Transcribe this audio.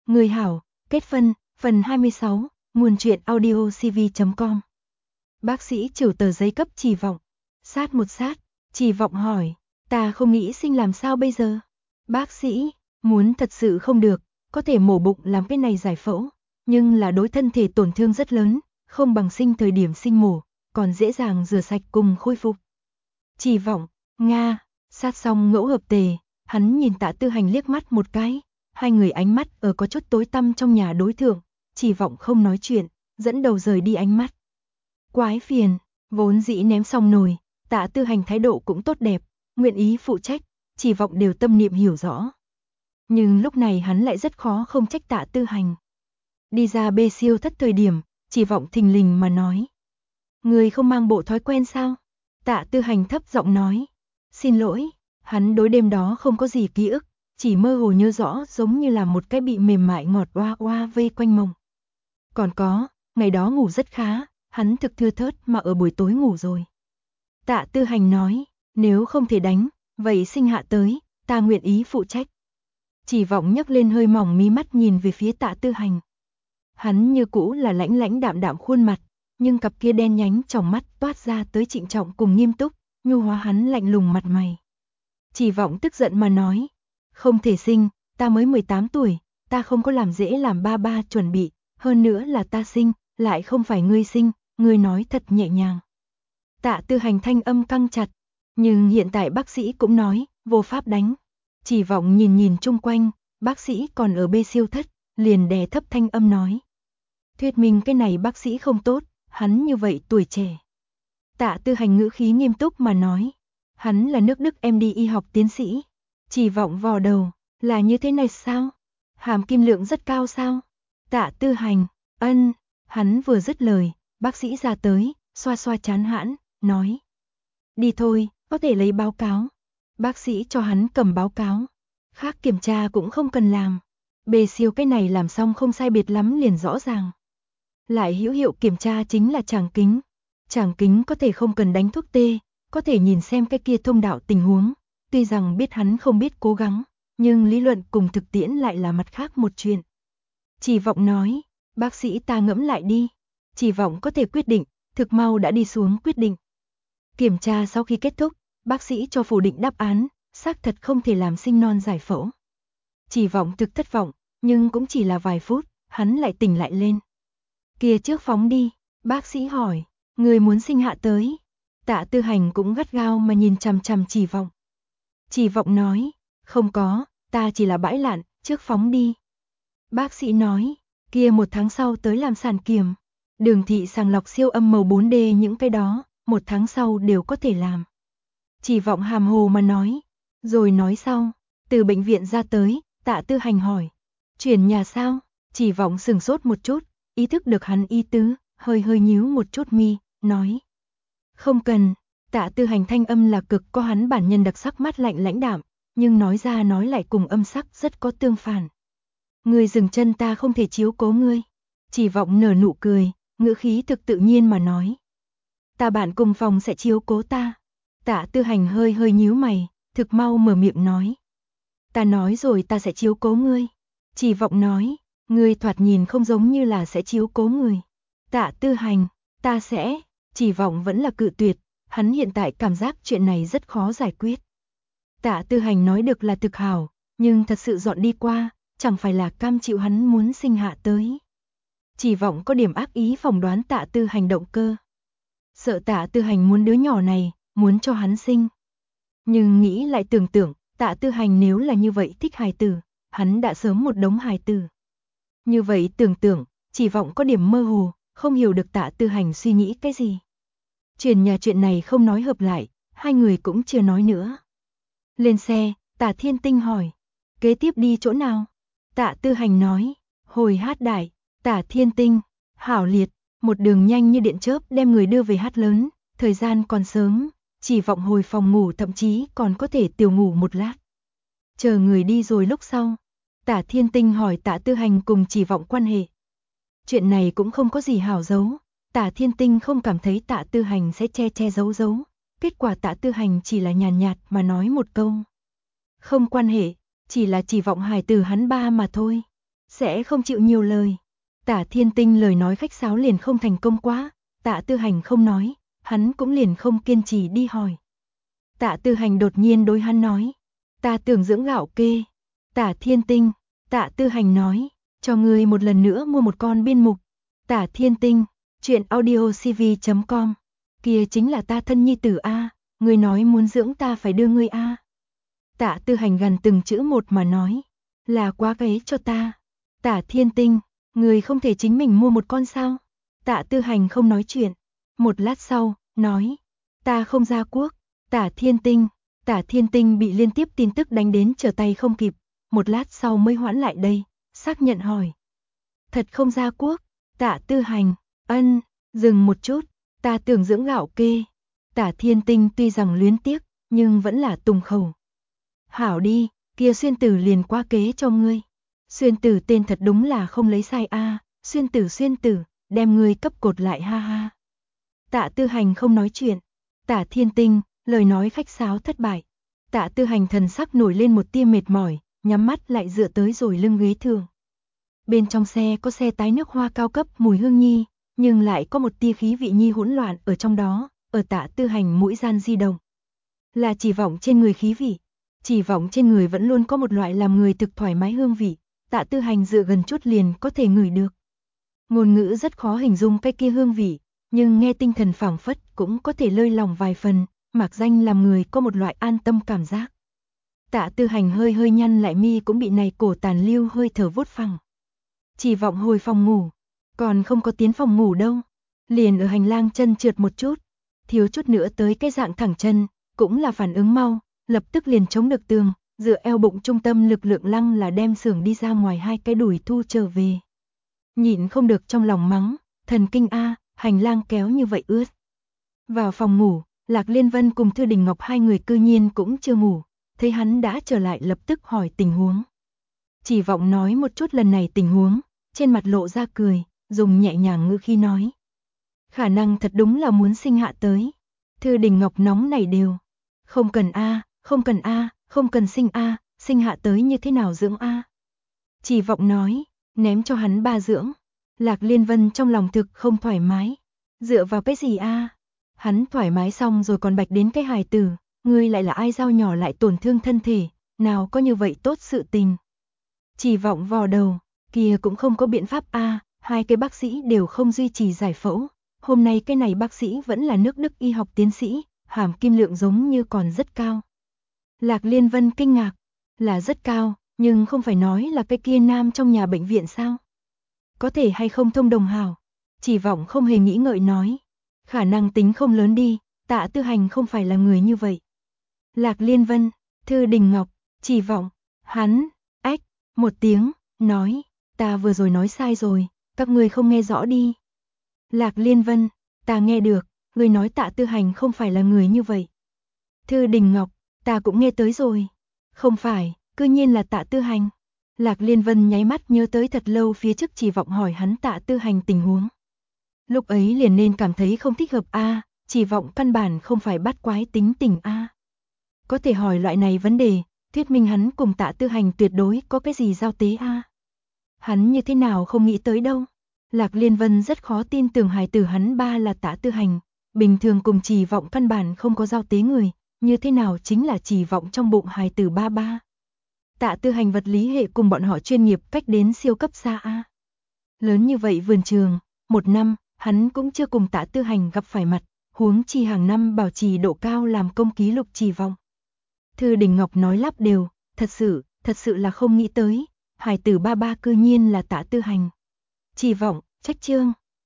Người hảo, kết phân, phần 26, nguồn truyện audio cv.com. Bác sĩ trừ tờ giấy cấp Chỉ Vọng. Sát một sát, Chỉ Vọng hỏi, ta không nghĩ sinh làm sao bây giờ? Bác sĩ, muốn thật sự không được, có thể mổ bụng làm cái này giải phẫu, nhưng là đối thân thể tổn thương rất lớn, không bằng sinh thời điểm sinh mổ, còn dễ dàng rửa sạch cùng khôi phục. Chỉ Vọng, Nga, sát xong ngẫu hợp tề, hắn nhìn Tạ Tư Hành liếc mắt một cái, hai người ánh mắt ở có chút tối tăm trong nhà đối thượng, Chỉ Vọng không nói chuyện, dẫn đầu rời đi ánh mắt. Quái phiền, vốn dĩ ném xong nồi, Tạ Tư Hành thái độ cũng tốt đẹp, nguyện ý phụ trách, Chỉ Vọng đều tâm niệm hiểu rõ. Nhưng lúc này hắn lại rất khó không trách Tạ Tư Hành. Đi ra bê siêu thất thời điểm, Chỉ Vọng thình lình mà nói. Người không mang bộ thói quen sao? Tạ Tư Hành thấp giọng nói. Xin lỗi, hắn đối đêm đó không có gì ký ức, chỉ mơ hồ nhớ rõ giống như là một cái bị mềm mại ngọt oa oa vây quanh mông. Còn có, ngày đó ngủ rất khá, hắn thực thưa thớt mà ở buổi tối ngủ rồi. Tạ Tư Hành nói, nếu không thể đánh, vậy sinh hạ tới, ta nguyện ý phụ trách. Chỉ Vọng nhấc lên hơi mỏng mí mắt nhìn về phía Tạ Tư Hành. Hắn như cũ là lãnh lãnh đạm đạm khuôn mặt, nhưng cặp kia đen nhánh trong mắt toát ra tới trịnh trọng cùng nghiêm túc, nhu hóa hắn lạnh lùng mặt mày. Chỉ Vọng tức giận mà nói, không thể sinh, ta mới 18 tuổi, ta không có làm dễ làm ba ba chuẩn bị, hơn nữa là ta sinh, lại không phải ngươi sinh, ngươi nói thật nhẹ nhàng. Tạ Tư Hành thanh âm căng chặt, nhưng hiện tại bác sĩ cũng nói, vô pháp đánh. Chỉ Vọng nhìn nhìn chung quanh, bác sĩ còn ở bê siêu thất, liền đè thấp thanh âm nói. Thuyết minh cái này bác sĩ không tốt, hắn như vậy tuổi trẻ. Tạ Tư Hành ngữ khí nghiêm túc mà nói, hắn là nước Đức MD y học tiến sĩ. Chỉ Vọng vò đầu, là như thế này sao? Hàm kim lượng rất cao sao? Tạ Tư Hành, ân, hắn vừa dứt lời, bác sĩ ra tới, xoa xoa trán hãn, nói. Đi thôi, có thể lấy báo cáo. Bác sĩ cho hắn cầm báo cáo. Khác kiểm tra cũng không cần làm. Bề siêu cái này làm xong không sai biệt lắm liền rõ ràng. Lại hữu hiệu kiểm tra chính là tràng kính. Tràng kính có thể không cần đánh thuốc tê, có thể nhìn xem cái kia thông đạo tình huống. Tuy rằng biết hắn không biết cố gắng, nhưng lý luận cùng thực tiễn lại là mặt khác một chuyện. Chỉ Vọng nói, bác sĩ ta ngẫm lại đi. Chỉ Vọng có thể quyết định, thực mau đã đi xuống quyết định. Kiểm tra sau khi kết thúc, bác sĩ cho phủ định đáp án, xác thật không thể làm sinh non giải phẫu. Chỉ Vọng thực thất vọng, nhưng cũng chỉ là vài phút, hắn lại tỉnh lại lên. Kia trước phóng đi, bác sĩ hỏi, người muốn sinh hạ tới. Tạ Tư Hành cũng gắt gao mà nhìn chằm chằm Chỉ Vọng. Chỉ Vọng nói, không có, ta chỉ là bãi lạn, trước phóng đi. Bác sĩ nói, kia 1 tháng sau tới làm sản kiểm. Đường thị sàng lọc siêu âm màu 4D những cái đó, 1 tháng sau đều có thể làm. Chỉ Vọng hàm hồ mà nói, rồi nói sau, từ bệnh viện ra tới, Tạ Tư Hành hỏi, chuyển nhà sao? Chỉ Vọng sừng sốt một chút, ý thức được hắn ý tứ, hơi nhíu một chút mi, nói. Không cần, Tạ Tư Hành thanh âm là cực có hắn bản nhân đặc sắc mát lạnh lãnh đạm, nhưng nói ra nói lại cùng âm sắc rất có tương phản. Ngươi dừng chân ta không thể chiếu cố ngươi. Chỉ Vọng nở nụ cười, ngữ khí thực tự nhiên mà nói. Ta bạn cùng phòng sẽ chiếu cố ta. Tạ Tư Hành hơi nhíu mày, thực mau mở miệng nói. Ta nói rồi ta sẽ chiếu cố ngươi. Chỉ Vọng nói, ngươi thoạt nhìn không giống như là sẽ chiếu cố người. Tạ Tư Hành, ta sẽ. Chỉ Vọng vẫn là cự tuyệt, hắn hiện tại cảm giác chuyện này rất khó giải quyết. Tạ Tư Hành nói được là thực hảo, nhưng thật sự dọn đi qua, chẳng phải là cam chịu hắn muốn sinh hạ tới. Chỉ Vọng có điểm ác ý phỏng đoán Tạ Tư Hành động cơ. Sợ Tạ Tư Hành muốn đứa nhỏ này, muốn cho hắn sinh. Nhưng nghĩ lại tưởng tượng, Tạ Tư Hành nếu là như vậy thích hài tử, hắn đã sớm một đống hài tử. Như vậy tưởng tượng, Chỉ Vọng có điểm mơ hồ, không hiểu được Tạ Tư Hành suy nghĩ cái gì. Chuyển nhà chuyện này không nói hợp lại, hai người cũng chưa nói nữa. Lên xe, Tạ Thiên Tinh hỏi, kế tiếp đi chỗ nào? Tạ Tư Hành nói, hồi Hát Đại. Tạ Thiên Tinh, hảo liệt, một đường nhanh như điện chớp đem người đưa về Hát Lớn, thời gian còn sớm, Chỉ Vọng hồi phòng ngủ thậm chí còn có thể tiểu ngủ một lát. Chờ người đi rồi lúc sau, Tạ Thiên Tinh hỏi Tạ Tư Hành cùng Chỉ Vọng quan hệ. Chuyện này cũng không có gì hảo giấu, Tạ Thiên Tinh không cảm thấy Tạ Tư Hành sẽ che giấu. Kết quả Tạ Tư Hành chỉ là nhàn nhạt mà nói một câu. Không quan hệ, chỉ là Chỉ Vọng hài tử hắn ba mà thôi. sẽ không chịu nhiều lời. Tạ Thiên Tinh lời nói khách sáo liền không thành công quá, Tạ Tư Hành không nói, hắn cũng liền không kiên trì đi hỏi. Tạ Tư Hành đột nhiên đối hắn nói, ta tưởng dưỡng gạo kê. Tạ Thiên Tinh, Tạ Tư Hành nói, cho ngươi một lần nữa mua một con biên mục. Tạ Thiên Tinh, chuyện audiocv.com, kia chính là ta thân nhi tử a, ngươi nói muốn dưỡng ta phải đưa ngươi a. Tạ Tư Hành gần từng chữ một mà nói, là quá ghế cho ta. Tạ Thiên Tinh, ngươi không thể chính mình mua một con sao? Tạ Tư Hành không nói chuyện, một lát sau, nói, ta không ra quốc. Tạ Thiên Tinh bị liên tiếp tin tức đánh đến trở tay không kịp, một lát sau mới hoãn lại đây, xác nhận hỏi. Thật không ra quốc? Tạ Tư Hành, ân, dừng một chút, ta tưởng dưỡng gạo kê. Tạ Thiên Tinh tuy rằng luyến tiếc, nhưng vẫn là tùng khẩu. Hảo đi, kia Xuyên Tử liền qua kế cho ngươi. Xuyên Tử tên thật đúng là không lấy sai a, Xuyên Tử, đem ngươi cấp cột lại ha ha. Tạ Tư Hành không nói chuyện. Tạ Thiên Tinh, lời nói khách sáo thất bại. Tạ Tư Hành thần sắc nổi lên một tia mệt mỏi, nhắm mắt lại dựa tới rồi lưng ghế thường. Bên trong xe có xe tái nước hoa cao cấp mùi hương nhi, nhưng lại có một tia khí vị nhi hỗn loạn ở trong đó, ở Tạ Tư Hành mũi gian di động. Là chỉ vọng trên người khí vị, chỉ vọng trên người vẫn luôn có một loại làm người thực thoải mái hương vị, Tạ Tư Hành dựa gần chút liền có thể ngửi được. Ngôn ngữ rất khó hình dung cái kia hương vị, nhưng nghe tinh thần phảng phất cũng có thể lơi lòng vài phần, mạc danh làm người có một loại an tâm cảm giác. Tạ Tư Hành hơi hơi nhăn lại mi cũng bị này cổ tàn lưu hơi thở vuốt phẳng. Chỉ vọng hồi phòng ngủ, còn không có tiến phòng ngủ đâu, liền ở hành lang chân trượt một chút, thiếu chút nữa tới cái dạng thẳng chân, cũng là phản ứng mau, lập tức liền chống được tường, dựa eo bụng trung tâm lực lượng lăng là đem xưởng đi ra ngoài hai cái đùi thu trở về. Nhịn không được trong lòng mắng, thần kinh a, hành lang kéo như vậy ướt. Vào phòng ngủ, Lạc Liên Vân cùng Thư Đình Ngọc hai người cư nhiên cũng chưa ngủ, thấy hắn đã trở lại lập tức hỏi tình huống. Chỉ vọng nói một chút lần này tình huống, trên mặt lộ ra cười, dùng nhẹ nhàng ngữ khí nói. Khả năng thật đúng là muốn sinh hạ tới. Thư Đình Ngọc nóng nảy đều. Không cần a, không cần sinh hạ tới như thế nào dưỡng a. Chỉ vọng nói, ném cho hắn ba dưỡng. Lạc Liên Vân trong lòng thực không thoải mái. Dựa vào cái gì a? Hắn thoải mái xong rồi còn bạch đến cái hài tử, ngươi lại là ai dao nhỏ lại tổn thương thân thể, nào có như vậy tốt sự tình. Chỉ vọng vò đầu, kia cũng không có biện pháp a, hai cái bác sĩ đều không duy trì giải phẫu. Hôm nay cái này bác sĩ vẫn là nước Đức y học tiến sĩ, hàm kim lượng giống như còn rất cao. Lạc Liên Vân kinh ngạc, là rất cao, nhưng không phải nói là cái kia nam trong nhà bệnh viện sao? Có thể hay không thông đồng hảo? Chỉ vọng không hề nghĩ ngợi nói, khả năng tính không lớn đi, Tạ Tư Hành không phải là người như vậy. Lạc Liên Vân, Thư Đình Ngọc, Chỉ vọng, hắn, ách, một tiếng, nói, ta vừa rồi nói sai rồi, các ngươi không nghe rõ đi. Lạc Liên Vân, ta nghe được, ngươi nói Tạ Tư Hành không phải là người như vậy. Thư Đình Ngọc, ta cũng nghe tới rồi. Không phải, cư nhiên là Tạ Tư Hành. Lạc Liên Vân nháy mắt nhớ tới thật lâu phía trước Chỉ vọng hỏi hắn Tạ Tư Hành tình huống. Lúc ấy liền nên cảm thấy không thích hợp a, Chỉ vọng căn bản không phải bắt quái tính tình a. Có thể hỏi loại này vấn đề, thuyết minh hắn cùng Tạ Tư Hành tuyệt đối có cái gì giao tế a. Hắn như thế nào không nghĩ tới đâu. Lạc Liên Vân rất khó tin tưởng hài tử hắn ba là Tạ Tư Hành, bình thường cùng Chỉ vọng căn bản không có giao tế người, như thế nào chính là Chỉ vọng trong bụng hài tử ba ba. Tạ Tư Hành vật lý hệ cùng bọn họ chuyên nghiệp cách đến siêu cấp xa a. Lớn như vậy vườn trường, một năm, hắn cũng chưa cùng Tạ Tư Hành gặp phải mặt, huống chi hàng năm bảo trì độ cao làm công ký lục Chỉ vọng. Thư Đình Ngọc nói lắp đều, thật sự là không nghĩ tới, hài tử ba ba cư nhiên là Tạ Tư Hành. Chỉ vọng, trách chương.